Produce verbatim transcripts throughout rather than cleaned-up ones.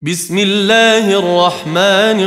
بسم الله الرحمن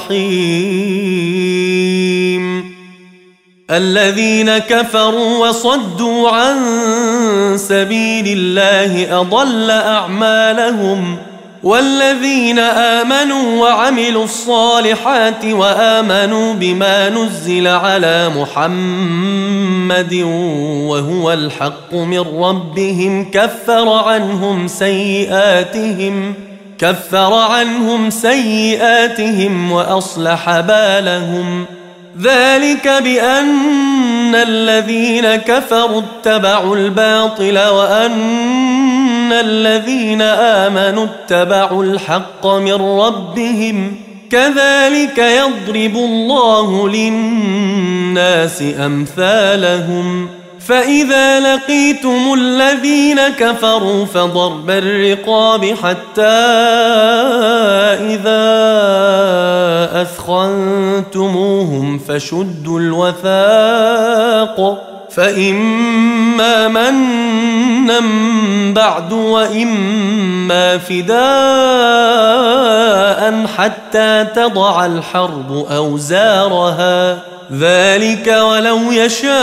الرحيم. الذين كفروا وصدوا عن سبيل الله أضل أعمالهم، والذين آمنوا وعملوا الصالحات وآمنوا بما نزل على محمد وهو الحق من ربهم كفر عنهم سيئاتهم كفر عنهم سيئاتهم وأصلح بالهم. ذلك بأن الذين كفروا اتبعوا الباطل وأن الذين آمنوا اتبعوا الحق من ربهم، كذلك يضرب الله للناس أمثالهم. فإذا لقيتم الذين كفروا فضرب الرقاب حتى إذا أثخنتموهم فشدوا الوثاق، فإما منا بعد وإما فداء حتى تضع الحرب أوزارها، ذلك ولو يشاء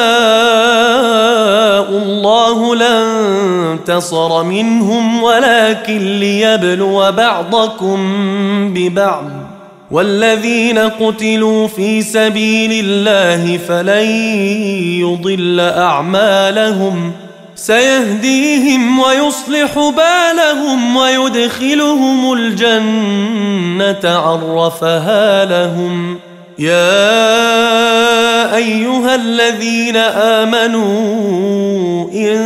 الله لانتصر منهم ولكن ليبلو بعضكم ببعض. والذين قتلوا في سبيل الله فلن يضل أعمالهم، سيهديهم ويصلح بالهم ويدخلهم الجنة عرفها لهم. يا أيها الذين آمنوا إن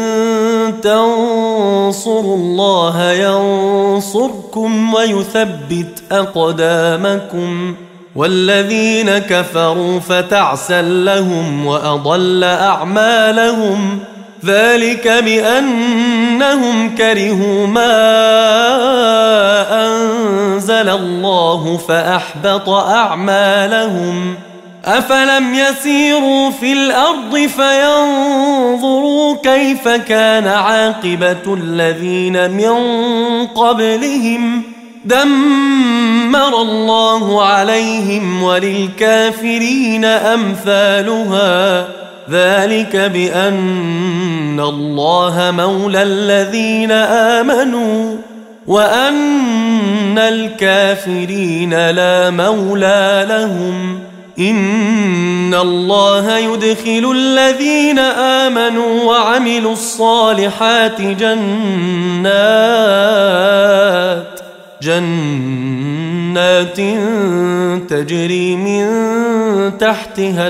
تنصروا الله ينصركم ويثبت أقدامكم، والذين كفروا فتعسا لهم وأضل أعمالهم، ذلك بأنهم كرهوا ما أنزل الله فأحبط أعمالهم. أفلم يسيروا في الأرض فينظروا كيف كان عاقبة الذين من قبلهم، دمر الله عليهم وللكافرين أمثالها، ذلك بأن الله مولى الذين آمنوا وأن الكافرين لا مولى لهم. إن الله يدخل الذين آمنوا وعملوا الصالحات جنات جنات تجري من تحتها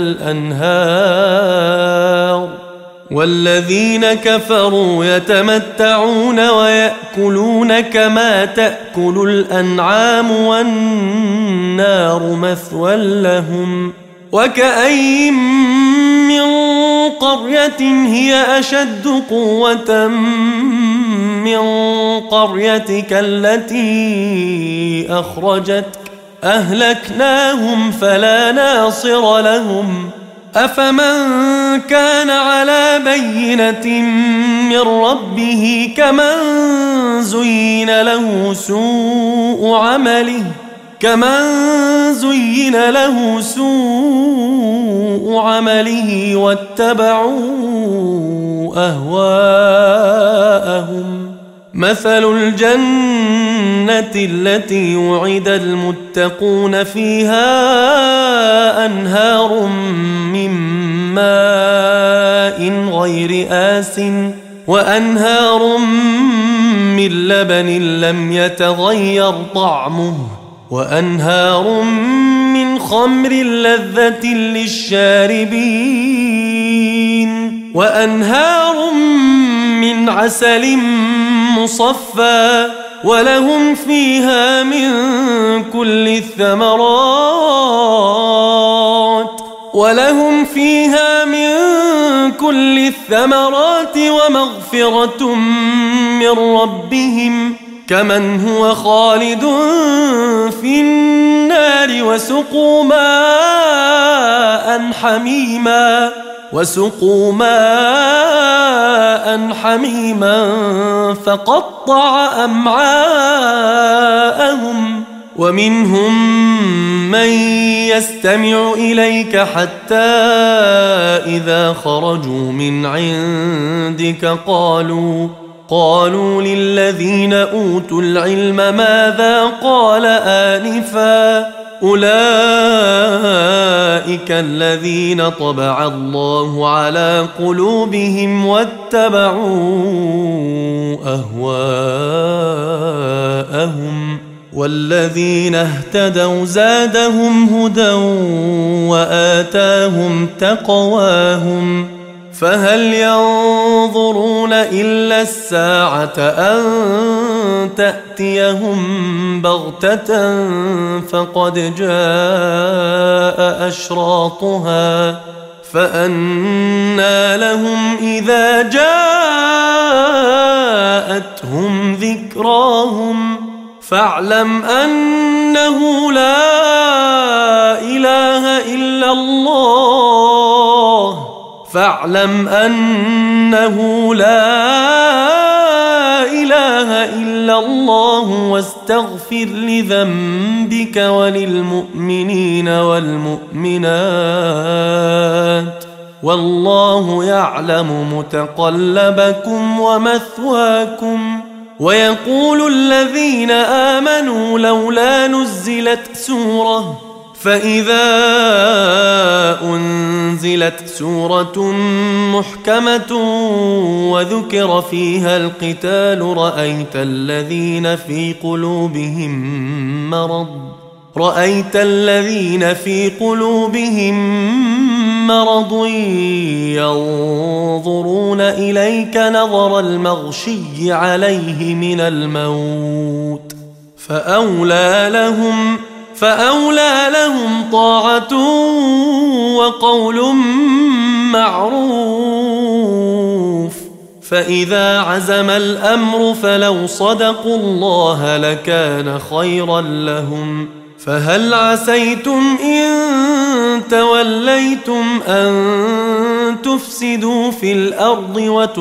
الأنهار، والذين كفروا يتمتعون ويأكلون كما تأكل الأنعام والنار مثوى لهم. وكأين من قرية هي أشد قوة من قريتك التي أخرجتك أهلكناهم فلا ناصر لهم. أفمن كان على بينة من ربه كمن زين له سوء عمله كمن زين له سوء عمله واتبعوا أهواءهم. مثل الجنة التي وعد المتقون فيها أنهار من ماء غير آسٍ وأنهار من لبن لم يتغير طعمه وأنهار من خمر لذة للشاربين وأنهار من عسل مصفى ولهم فيها من كل الثمرات ولهم فيها من كل الثمرات ومغفرة من ربهم كمن هو خالد في النار وسقوا ماء حميما وسقوا ماء حميما فقطع أمعاءهم ومنهم من يستمع إليك حتى إذا خرجوا من عندك قالوا قالوا للذين أوتوا العلم ماذا قال آنفا أولئك الذين طبع الله على قلوبهم واتبعوا أهواءهم والذين اهتدوا زادهم هدى وآتاهم تقواهم فهل ينظرون إلا الساعة أن تأتيهم بغتة فقد جاء أشراطها فأنى لهم إذا جاءتهم ذكراهم فاعلم أنه لا إله إلا الله فاعلم أنه لا إله إلا الله واستغفر لذنبك وللمؤمنين والمؤمنات والله يعلم متقلبكم ومثواكم ويقول الذين آمنوا لولا نزلت سورة فإذا أنزلت سورة محكمة وذكر فيها القتال رأيت الذين في قلوبهم مرض رأيت الذين في قلوبهم مرض ينظرون إليك نظر المغشي عليه من الموت فأولى لهم فأولى لهم طاعة وقول معروف فإذا عزم الأمر فلو صدقوا الله لكان خيرا لهم فهل عسيتم إن توليتم أن تفسدوا في الأرض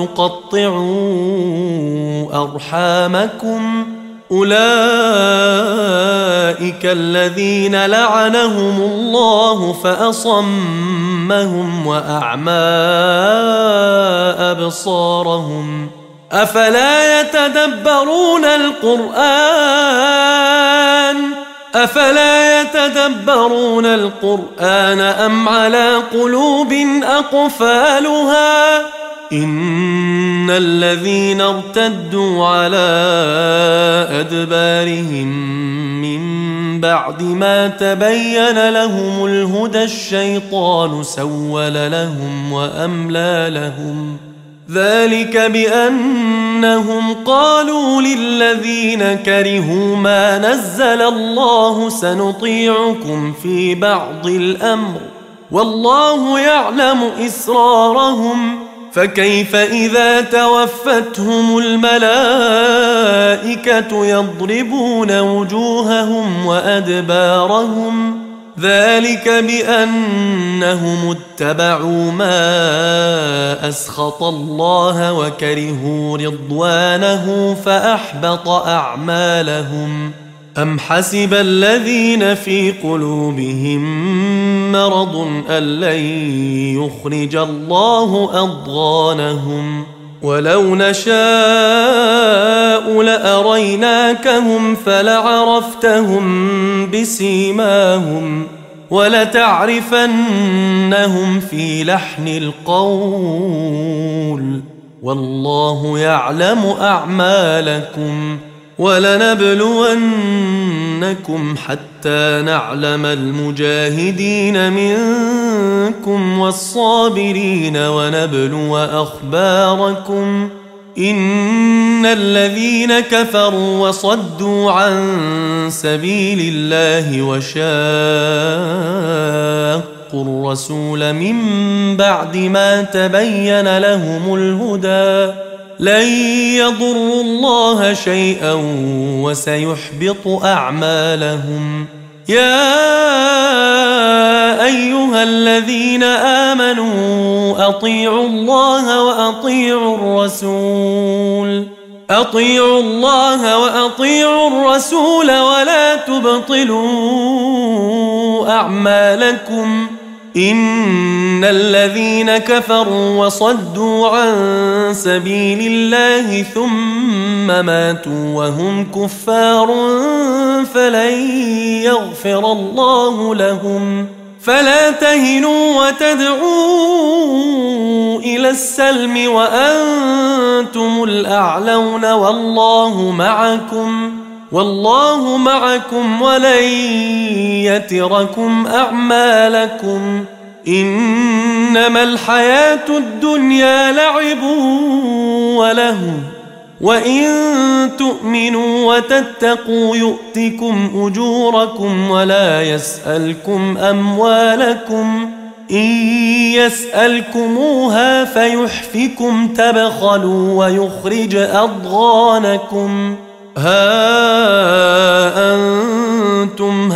وتقطعوا أرحامكم أولئك الذين لعنهم الله فأصمهم وأعمى أبصارهم أفلا يتدبرون القرآن أفلا يتدبرون القرآن أم على قلوب أقفالها إن الذين ارتدوا على أدبارهم من بعد ما تبين لهم الهدى الشيطان سول لهم وأملى لهم ذلك بأنهم قالوا للذين كرهوا ما نزل الله سنطيعكم في بعض الأمر والله يعلم إسرارهم فكيف إذا توفتهم الملائكة يضربون وجوههم وأدبارهم ذلك بأنهم اتبعوا ما أسخط الله وكرهوا رضوانه فأحبط أعمالهم أم حسب الذين في قلوبهم مرض أن لن يخرج الله أضغانهم ولو نشاء لأريناكهم فلعرفتهم بسيماهم ولتعرفنهم في لحن القول والله يعلم أعمالكم ولنبلونكم حتى نعلم المجاهدين منكم والصابرين ونبلو أخباركم إن الذين كفروا وصدوا عن سبيل الله وشاقوا الرسول من بعد ما تبين لهم الهدى لن يضروا الله شيئا وسيحبط أعمالهم يا أيها الذين آمنوا أطيعوا الله وأطيعوا الرسول أطيعوا الله وأطيعوا الرسول ولا تبطلوا أعمالكم إن الذين كفروا وصدوا عن سبيل الله ثم ماتوا وهم كفار فلن يغفر الله لهم فلا تهنوا وتدعوا إلى السلم وأنتم الأعلون والله معكم والله معكم ولن يتركم أعمالكم إنما الحياة الدنيا لعب وله وإن تؤمنوا وتتقوا يؤتكم أجوركم ولا يسألكم أموالكم إن يسألكموها فيحفكم تبخلوا ويخرج أضغانكم ها أنتم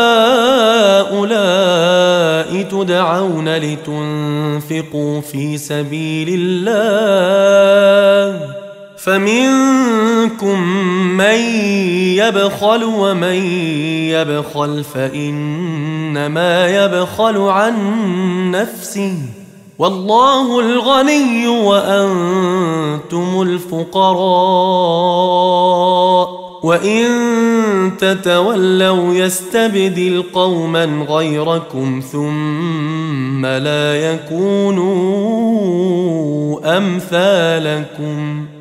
هؤلاء تدعون لتنفقوا في سبيل الله فمنكم من يبخل ومن يبخل فإنما يبخل عن نفسه والله الغني وأنتم الفقراء وإن تتولوا يستبدل قوما غيركم ثم لا يكونوا أمثالكم